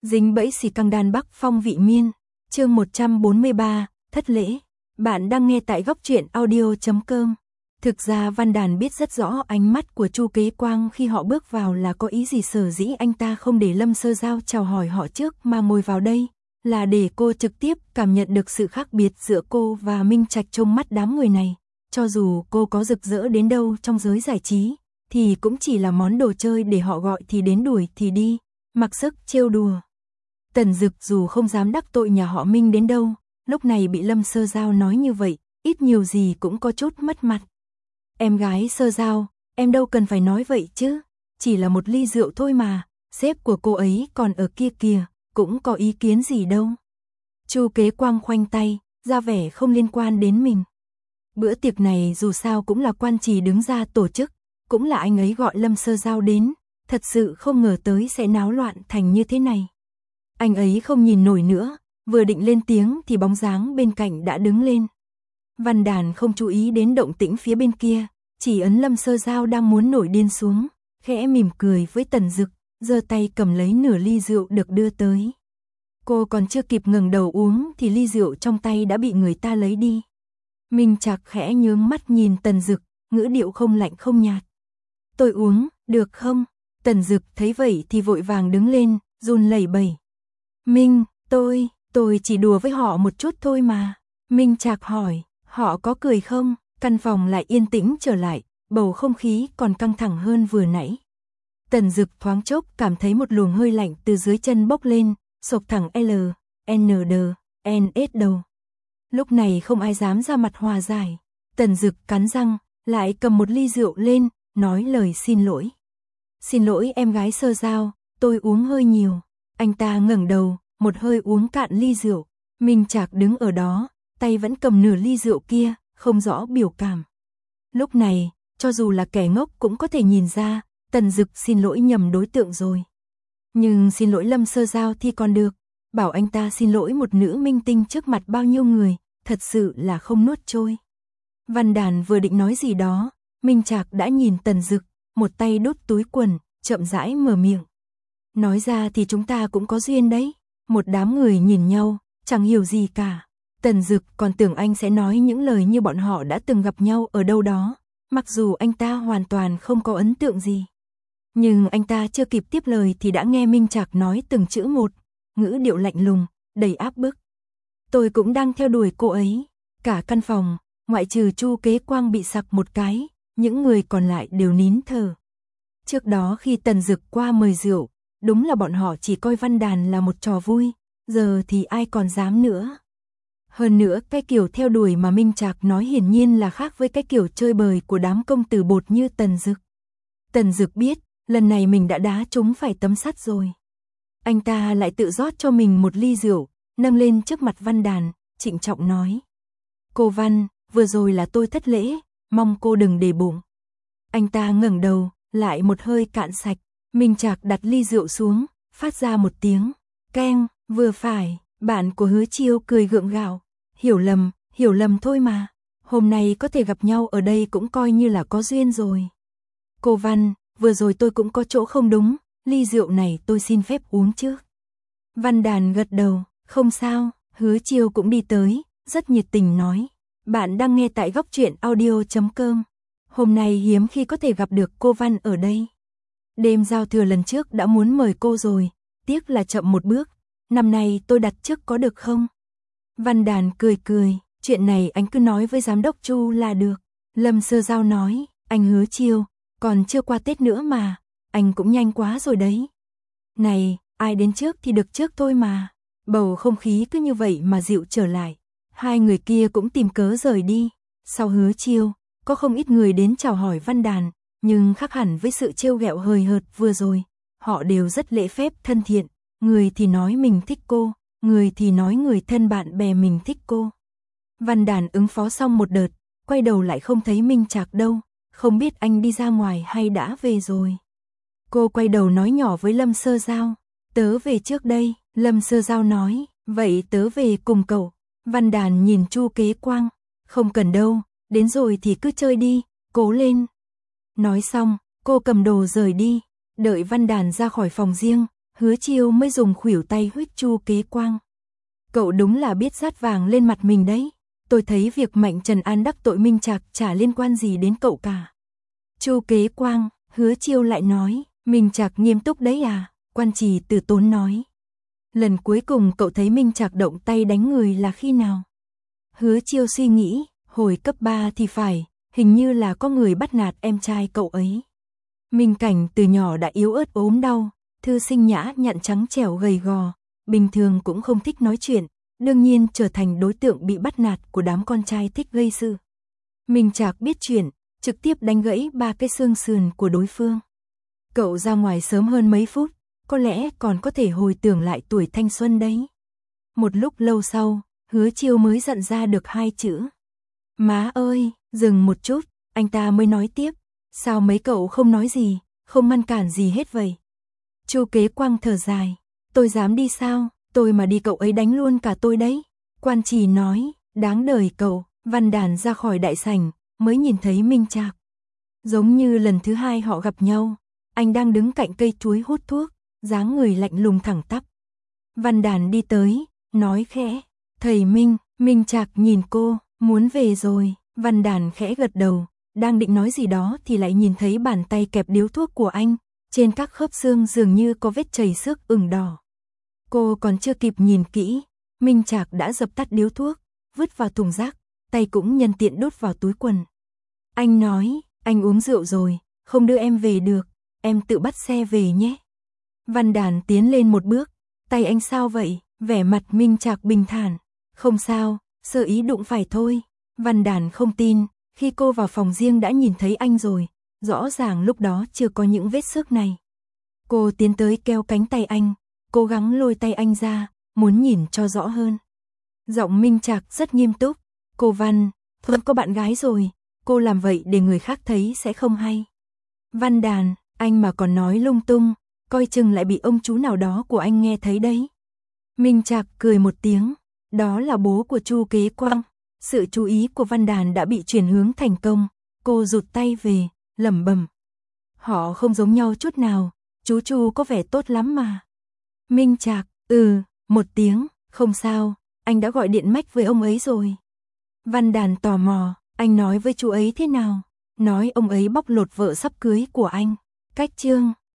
Dính bẫy xì căng đan Bắc Phong vị miên. Chương 143, thất lễ. Bạn đang nghe tại góc truyện audio.com. Thực ra Văn Đàn biết rất rõ ánh mắt của Chu Kế Quang khi họ bước vào là có ý gì, sở dĩ anh ta không để Lâm Sơ Giao chào hỏi họ trước mà ngồi vào đây, là để cô trực tiếp cảm nhận được sự khác biệt giữa cô và Minh Trạch trong mắt đám người này. Cho dù cô có rực rỡ đến đâu trong giới giải trí, thì cũng chỉ là món đồ chơi để họ gọi thì đến đuổi thì đi, mặc sức trêu đùa. Tần Dực dù không dám đắc tội nhà họ Minh đến đâu, lúc này bị Lâm Sơ Giao nói như vậy, ít nhiều gì cũng có chút mất mặt. Em gái Sơ Giao, em đâu cần phải nói vậy chứ, chỉ là một ly rượu thôi mà, sếp của cô ấy còn ở kia kìa, cũng có ý kiến gì đâu. Chu Kế Quang khoanh tay, ra vẻ không liên quan đến mình. Bữa tiệc này dù sao cũng là Quan Trì đứng ra tổ chức, cũng là anh ấy gọi Lâm Sơ Giao đến, thật sự không ngờ tới sẽ náo loạn thành như thế này. Anh ấy không nhìn nổi nữa, vừa định lên tiếng thì bóng dáng bên cạnh đã đứng lên. Văn Đàn không chú ý đến động tĩnh phía bên kia, chỉ ấn Lâm Sơ Giao đang muốn nổi điên xuống, khẽ mỉm cười với Tần Dực, giơ tay cầm lấy nửa ly rượu được đưa tới. Cô còn chưa kịp ngẩng đầu uống thì ly rượu trong tay đã bị người ta lấy đi. Minh Trạc khẽ nhướng mắt nhìn Tần Dực, ngữ điệu không lạnh không nhạt. Tôi uống, được không? Tần Dực thấy vậy thì vội vàng đứng lên, run lẩy bẩy. Minh, tôi chỉ đùa với họ một chút thôi mà. Minh Trạc hỏi, họ có cười không? Căn phòng lại yên tĩnh trở lại, bầu không khí còn căng thẳng hơn vừa nãy. Tần Dực thoáng chốc cảm thấy một luồng hơi lạnh từ dưới chân bốc lên, xộc thẳng LND đầu. Lúc này không ai dám ra mặt hòa giải. Tần Dực cắn răng, lại cầm một ly rượu lên, nói lời xin lỗi. Xin lỗi em gái Sơ Giao, tôi uống hơi nhiều. Anh ta ngẩng đầu, một hơi uống cạn ly rượu. Minh Trạc đứng ở đó, tay vẫn cầm nửa ly rượu kia, không rõ biểu cảm. Lúc này, cho dù là kẻ ngốc cũng có thể nhìn ra, Tần Dực xin lỗi nhầm đối tượng rồi. Nhưng xin lỗi Lâm Sơ Giao thì còn được, bảo anh ta xin lỗi một nữ minh tinh trước mặt bao nhiêu người, thật sự là không nuốt trôi. Văn Đàn vừa định nói gì đó, Minh Trạc đã nhìn Tần Dực, một tay đút túi quần, chậm rãi mở miệng. Nói ra thì chúng ta cũng có duyên đấy. Một đám người nhìn nhau, chẳng hiểu gì cả. Tần Dực còn tưởng anh sẽ nói những lời như bọn họ đã từng gặp nhau ở đâu đó, mặc dù anh ta hoàn toàn không có ấn tượng gì. Nhưng anh ta chưa kịp tiếp lời thì đã nghe Minh Trạc nói từng chữ một, ngữ điệu lạnh lùng, đầy áp bức. Tôi cũng đang theo đuổi cô ấy. Cả căn phòng, ngoại trừ Chu Kế Quang bị sặc một cái, những người còn lại đều nín thở. Trước đó khi Tần Dực qua mời rượu, đúng là bọn họ chỉ coi Văn Đàn là một trò vui, giờ thì ai còn dám nữa. Hơn nữa cái kiểu theo đuổi mà Minh Trạc nói hiển nhiên là khác với cái kiểu chơi bời của đám công tử bột như Tần Dực. Tần Dực biết, lần này mình đã đá trúng phải tấm sắt rồi. Anh ta lại tự rót cho mình một ly rượu, nâng lên trước mặt Văn Đàn, trịnh trọng nói. Cô Văn, vừa rồi là tôi thất lễ, mong cô đừng để bụng. Anh ta ngẩng đầu, lại một hơi cạn sạch. Minh Trạc đặt ly rượu xuống, phát ra một tiếng keng, vừa phải. Bạn của Hứa Chiêu cười gượng gạo. Hiểu lầm thôi mà. Hôm nay có thể gặp nhau ở đây cũng coi như là có duyên rồi. Cô Văn, vừa rồi tôi cũng có chỗ không đúng, ly rượu này tôi xin phép uống trước. Văn Đàn gật đầu, không sao. Hứa Chiêu cũng đi tới, rất nhiệt tình nói. Bạn đang nghe tại góc truyện audio.com. Hôm nay hiếm khi có thể gặp được cô Văn ở đây. Đêm giao thừa lần trước đã muốn mời cô rồi, tiếc là chậm một bước. Năm nay tôi đặt trước có được không? Văn Đàn cười, chuyện này anh cứ nói với giám đốc Chu là được. Lâm Sơ Giao nói, anh Hứa Chiêu, còn chưa qua Tết nữa mà, anh cũng nhanh quá rồi đấy. Này, ai đến trước thì được trước thôi mà. Bầu không khí cứ như vậy mà dịu trở lại. Hai người kia cũng tìm cớ rời đi. Sau Hứa Chiêu, có không ít người đến chào hỏi Văn Đàn, nhưng khác hẳn với sự trêu ghẹo hời hợt vừa rồi. Họ đều rất lễ phép thân thiện, người thì nói mình thích cô, người thì nói người thân bạn bè mình thích cô. Văn Đàn ứng phó xong một đợt, quay đầu lại không thấy Minh Trạc đâu, không biết anh đi ra ngoài hay đã về rồi. Cô quay đầu nói nhỏ với Lâm Sơ Giao, tớ về trước đây. Lâm Sơ Giao nói, vậy tớ về cùng cậu. Văn Đàn nhìn Chu Kế Quang, không cần đâu, đến rồi thì cứ chơi đi, cố lên. Nói xong, cô cầm đồ rời đi, đợi Văn Đàn ra khỏi phòng riêng, Hứa Chiêu mới dùng khuỷu tay huých Chu Kế Quang. Cậu đúng là biết dát vàng lên mặt mình đấy. Tôi thấy việc Mạnh Trần An đắc tội Minh Trạc chả liên quan gì đến cậu cả. Chu Kế Quang, Hứa Chiêu lại nói, Minh Trạc nghiêm túc đấy à? Quan Trì từ tốn nói. Lần cuối cùng cậu thấy Minh Trạc động tay đánh người là khi nào? Hứa Chiêu suy nghĩ, hồi cấp 3 thì phải, hình như là có người bắt nạt em trai cậu ấy. Minh Cảnh từ nhỏ đã yếu ớt ốm đau, thư sinh nhã nhặn trắng trẻo gầy gò, bình thường cũng không thích nói chuyện, đương nhiên trở thành đối tượng bị bắt nạt của đám con trai thích gây sự. Minh Trạc biết chuyện, trực tiếp đánh gãy 3 cái xương sườn của đối phương. Cậu ra ngoài sớm hơn mấy phút, có lẽ còn có thể hồi tưởng lại tuổi thanh xuân đấy. Một lúc lâu sau, Hứa Chiêu mới dặn ra được 2 chữ. Má ơi, dừng một chút, anh ta mới nói tiếp. Sao mấy cậu không nói gì, không ngăn cản gì hết vậy? Chu Kế Quang thở dài. Tôi dám đi sao, tôi mà đi cậu ấy đánh luôn cả tôi đấy. Quan Trì nói, đáng đời cậu. Văn Đàn ra khỏi đại sảnh, mới nhìn thấy Minh Trạc. Giống như lần thứ 2 họ gặp nhau, anh đang đứng cạnh cây chuối hút thuốc, dáng người lạnh lùng thẳng tắp. Văn Đàn đi tới, nói khẽ, thầy Minh. Minh Trạc nhìn cô, muốn về rồi. Văn Đàn khẽ gật đầu, đang định nói gì đó thì lại nhìn thấy bàn tay kẹp điếu thuốc của anh, trên các khớp xương dường như có vết chảy xước ửng đỏ. Cô còn chưa kịp nhìn kỹ, Minh Trạc đã dập tắt điếu thuốc, vứt vào thùng rác, tay cũng nhân tiện đút vào túi quần. Anh nói, anh uống rượu rồi, không đưa em về được, em tự bắt xe về nhé. Văn Đàn tiến lên một bước, tay anh sao vậy? Vẻ mặt Minh Trạc bình thản, không sao, sơ ý đụng phải thôi. Văn Đàn không tin, khi cô vào phòng riêng đã nhìn thấy anh rồi, rõ ràng lúc đó chưa có những vết xước này. Cô tiến tới kéo cánh tay anh, cố gắng lôi tay anh ra, muốn nhìn cho rõ hơn. Giọng Minh Trạc rất nghiêm túc, cô Văn, Thuận có bạn gái rồi, cô làm vậy để người khác thấy sẽ không hay. Văn Đàn, anh mà còn nói lung tung, coi chừng lại bị ông chú nào đó của anh nghe thấy đấy. Minh Trạc cười một tiếng, đó là bố của Chu Kế Quang. Sự chú ý của Văn Đàn đã bị chuyển hướng thành công, cô rụt tay về, lẩm bẩm. Họ không giống nhau chút nào, chú Chu có vẻ tốt lắm mà. Minh Trạc, một tiếng, không sao, anh đã gọi điện mách với ông ấy rồi. Văn Đàn tò mò, anh nói với chú ấy thế nào? Nói ông ấy bóc lột vợ sắp cưới của anh. Cách chương